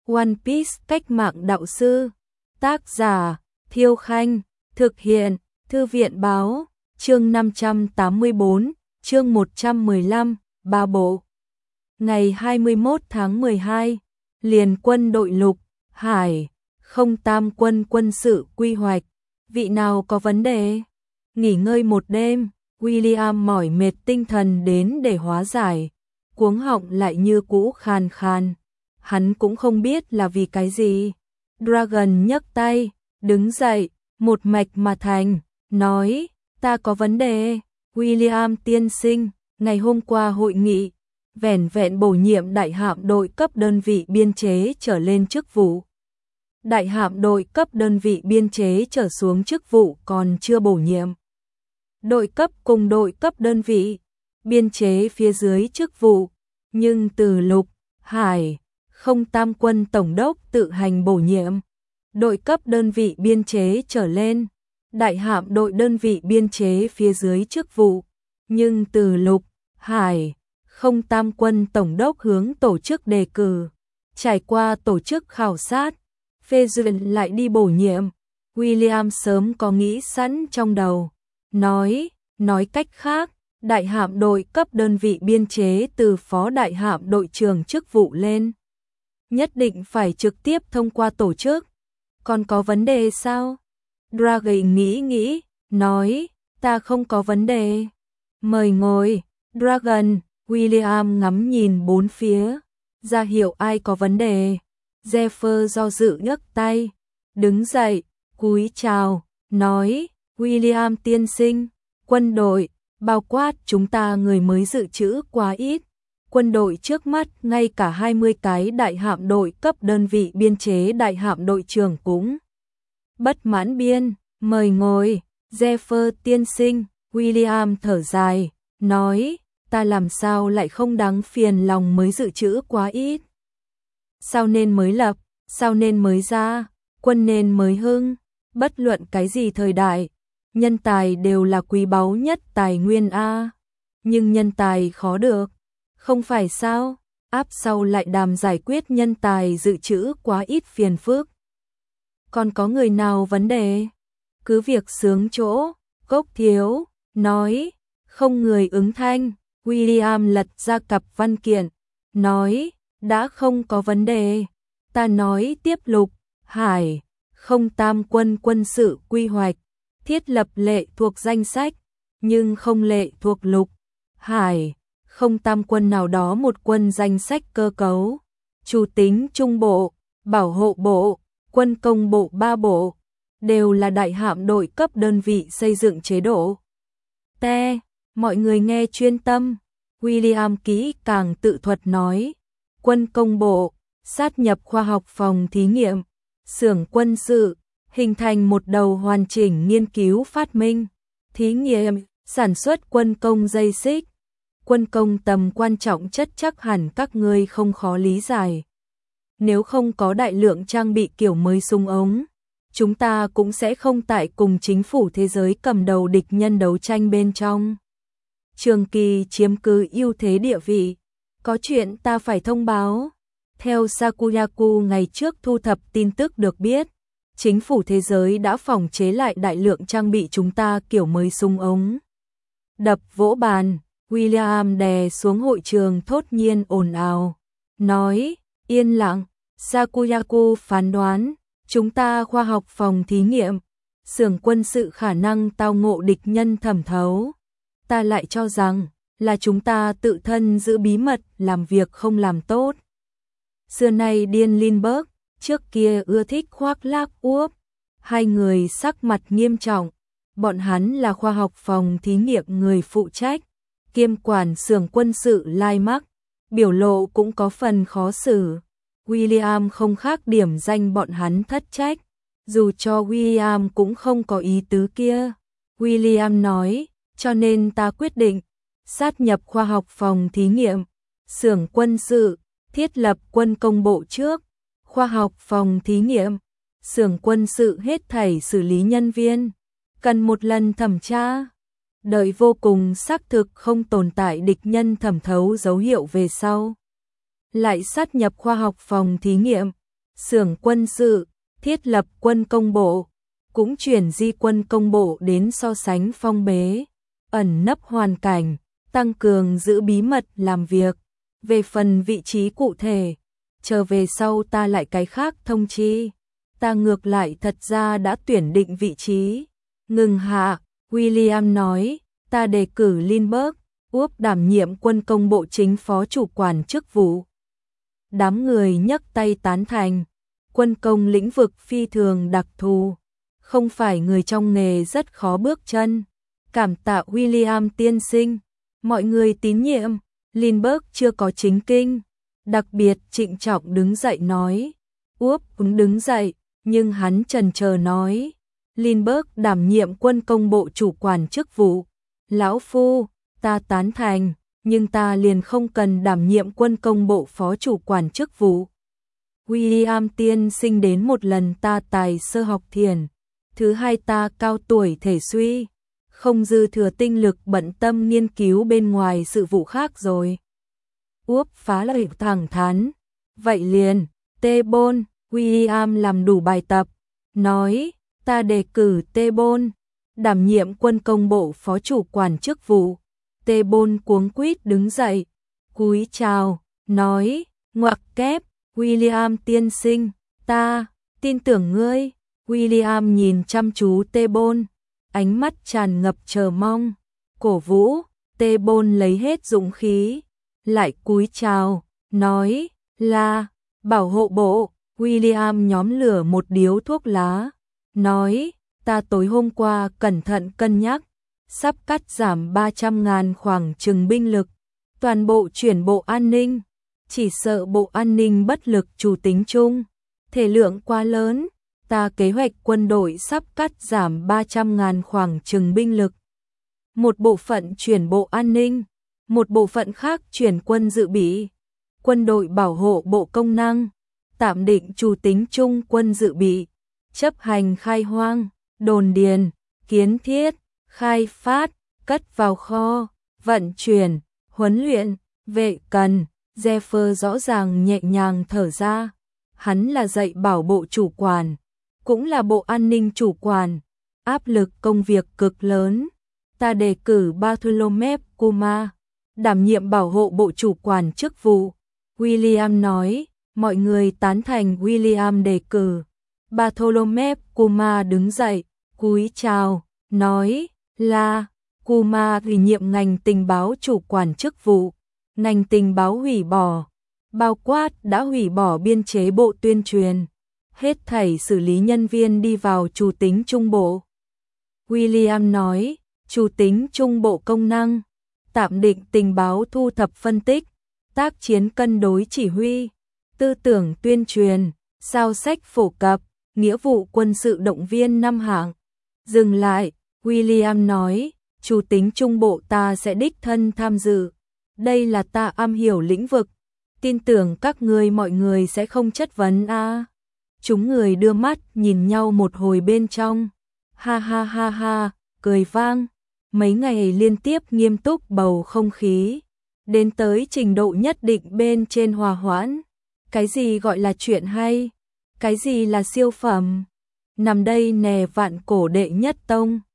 One Piece cách mạng đạo sư. Tác giả Thiêu Khanh. Thực hiện Thư viện báo. Chương 584, chương 115, ba bộ. Ngày 21 tháng 12, liền quân đội lục, hải, không tam quân quân sự quy hoạch. Vị nào có vấn đề? Nghỉ ngơi một đêm, William mỏi mệt tinh thần đến để hóa giải. Cuống họng lại như cũ khàn khàn. Hắn cũng không biết là vì cái gì. Dragon nhấc tay, đứng dậy, một mạch mà thành, nói, ta có vấn đề. William tiên sinh, ngày hôm qua hội nghị, vẻn vẹn bổ nhiệm đại hạm đội cấp đơn vị biên chế trở lên chức vụ. Đại hạm đội cấp đơn vị biên chế trở xuống chức vụ còn chưa bổ nhiệm. Đội cấp cùng đội cấp đơn vị, biên chế phía dưới chức vụ, nhưng từ lục, hải, không tam quân tổng đốc tự hành bổ nhiệm. Đội cấp đơn vị biên chế trở lên, đại hạm đội đơn vị biên chế phía dưới chức vụ, nhưng từ lục, hải, không tam quân tổng đốc hướng tổ chức đề cử. Trải qua tổ chức khảo sát, phê duyệt lại đi bổ nhiệm. William sớm có nghĩ sẵn trong đầu. Nói cách khác, đại hạm đội cấp đơn vị biên chế từ phó đại hạm đội trưởng chức vụ lên. Nhất định phải trực tiếp thông qua tổ chức. Còn có vấn đề sao? Dragon nghĩ, nói, ta không có vấn đề. Mời ngồi. Dragon, William ngắm nhìn bốn phía, ra hiệu ai có vấn đề. Zephyr do dự nhấc tay, đứng dậy, cúi chào, nói, William tiên sinh, quân đội, bao quát chúng ta người mới dự trữ quá ít. Quân đội trước mắt ngay cả 20 cái đại hạm đội cấp đơn vị biên chế đại hạm đội trưởng cũng bất mãn biên. Mời ngồi. Zephyr tiên sinh, William thở dài, nói, ta làm sao lại không đáng phiền lòng mới dự trữ quá ít. Sao nên mới lập, sao nên mới ra, quân nên mới hưng. Bất luận cái gì thời đại, nhân tài đều là quý báu nhất tài nguyên a. Nhưng nhân tài khó được, không phải sao? Áp sau lại đàm giải quyết nhân tài dự trữ quá ít phiền phức. Còn có người nào vấn đề? Cứ việc sướng chỗ. Cốc thiếu, nói, không người ứng thanh. William lật ra cặp văn kiện, nói, đã không có vấn đề. Ta nói tiếp lục, hải, không tam quân quân sự quy hoạch, thiết lập lệ thuộc danh sách, nhưng không lệ thuộc lục, hải, không tam quân nào đó một quân danh sách cơ cấu. Chủ tính trung bộ, bảo hộ bộ, quân công bộ ba bộ, đều là đại hạm đội cấp đơn vị xây dựng chế độ. Mọi người nghe chuyên tâm. William kỹ càng tự thuật nói, quân công bộ, sát nhập khoa học phòng thí nghiệm, xưởng quân sự, hình thành một đầu hoàn chỉnh nghiên cứu phát minh, thí nghiệm, sản xuất quân công dây xích. Quân công tầm quan trọng chất chắc hẳn các ngươi không khó lý giải. Nếu không có đại lượng trang bị kiểu mới súng ống, chúng ta cũng sẽ không tại cùng chính phủ thế giới cầm đầu địch nhân đấu tranh bên trong. Trường kỳ chiếm cứ ưu thế địa vị. Có chuyện ta phải thông báo. Theo Sakuyaku ngày trước thu thập tin tức được biết, chính phủ thế giới đã phòng chế lại đại lượng trang bị chúng ta kiểu mới súng ống. Đập vỗ bàn, William đè xuống hội trường thốt nhiên ồn ào. Nói, yên lặng. Sakuyaku phán đoán, chúng ta khoa học phòng thí nghiệm, xưởng quân sự khả năng tao ngộ địch nhân thẩm thấu. Ta lại cho rằng là chúng ta tự thân giữ bí mật làm việc không làm tốt. Xưa nay Điên Lindbergh, trước kia ưa thích khoác lác uốc. Hai người sắc mặt nghiêm trọng. Bọn hắn là khoa học phòng thí nghiệm người phụ trách, kiêm quản xưởng quân sự Lai Mark, biểu lộ cũng có phần khó xử. William không khác điểm danh bọn hắn thất trách, dù cho William cũng không có ý tứ kia. William nói, cho nên ta quyết định sát nhập khoa học phòng thí nghiệm, xưởng quân sự, thiết lập quân công bộ trước, khoa học phòng thí nghiệm, xưởng quân sự hết thảy xử lý nhân viên, cần một lần thẩm tra. Đợi vô cùng xác thực không tồn tại địch nhân thẩm thấu dấu hiệu về sau, lại sát nhập khoa học phòng thí nghiệm, xưởng quân sự, thiết lập quân công bộ, cũng chuyển di quân công bộ đến so sánh phong bế, ẩn nấp hoàn cảnh, tăng cường giữ bí mật làm việc. Về phần vị trí cụ thể, chờ về sau ta lại cái khác thông chi. Ta ngược lại thật ra đã tuyển định vị trí. Ngừng hạ, William nói, ta đề cử Lindbergh, đảm nhiệm quân công bộ chính phó chủ quản chức vụ. Đám người nhấc tay tán thành. Quân công lĩnh vực phi thường đặc thù, không phải người trong nghề rất khó bước chân. Cảm tạ William tiên sinh, mọi người tín nhiệm. Lindbergh chưa có chính kinh, đặc biệt trịnh trọng đứng dậy nói. Đứng dậy, nhưng hắn chần chờ nói. Lindbergh đảm nhiệm quân công bộ chủ quản chức vụ. Lão phu, ta tán thành, nhưng ta liền không cần đảm nhiệm quân công bộ phó chủ quản chức vụ. William tiên sinh đến một lần ta tài sơ học thiền, thứ hai ta cao tuổi thể suy, không dư thừa tinh lực bận tâm nghiên cứu bên ngoài sự vụ khác rồi. Phá lời thẳng thắn. Vậy liền, T-Bone, William làm đủ bài tập, nói, ta đề cử T-Bone, đảm nhiệm quân công bộ phó chủ quản chức vụ. T-Bone cuống quýt đứng dậy, cúi chào, nói, ngoặc kép, William tiên sinh, ta tin tưởng ngươi. William nhìn chăm chú T-Bone, ánh mắt tràn ngập chờ mong, cổ vũ. T-Bone lấy hết dũng khí, lại cúi chào, nói, là bảo hộ bộ. William nhóm lửa một điếu thuốc lá, nói, ta tối hôm qua cẩn thận cân nhắc, sắp cắt giảm 300.000 khoảng chừng binh lực, toàn bộ chuyển bộ an ninh, chỉ sợ bộ an ninh bất lực chủ tính chung, thể lượng quá lớn, ta kế hoạch quân đội sắp cắt giảm 300.000 khoảng chừng binh lực. Một bộ phận chuyển bộ an ninh, một bộ phận khác chuyển quân dự bị, quân đội bảo hộ bộ công năng, tạm định chủ tính chung quân dự bị, chấp hành khai hoang, đồn điền, kiến thiết, khai phát, cất vào kho, vận chuyển, huấn luyện, vệ cần. Jeffer rõ ràng nhẹ nhàng thở ra, hắn là dạy bảo bộ chủ quản, cũng là bộ an ninh chủ quản, áp lực công việc cực lớn. Ta đề cử Bartholomew Kumar, đảm nhiệm bảo hộ bộ chủ quản chức vụ. William nói, mọi người tán thành William đề cử. Bartholomew Kumar đứng dậy, cúi chào, nói, là Kumar ủy nhiệm ngành tình báo chủ quản chức vụ. Ngành tình báo hủy bỏ, bao quát đã hủy bỏ biên chế bộ tuyên truyền, hết thảy xử lý nhân viên đi vào chủ tính trung bộ. William nói, chủ tính trung bộ công năng, tạm định tình báo thu thập phân tích, tác chiến cân đối chỉ huy, tư tưởng tuyên truyền, sao sách phổ cập, nghĩa vụ quân sự động viên 5 hạng. Dừng lại, William nói, chủ tính trung bộ ta sẽ đích thân tham dự. Đây là ta am hiểu lĩnh vực, tin tưởng các ngươi mọi người sẽ không chất vấn a. Chúng người đưa mắt nhìn nhau một hồi bên trong, ha ha ha ha, cười vang. Mấy ngày liên tiếp nghiêm túc bầu không khí, đến tới trình độ nhất định bên trên hòa hoãn. Cái gì gọi là chuyện hay? Cái gì là siêu phẩm? Nằm đây nè vạn cổ đệ nhất tông.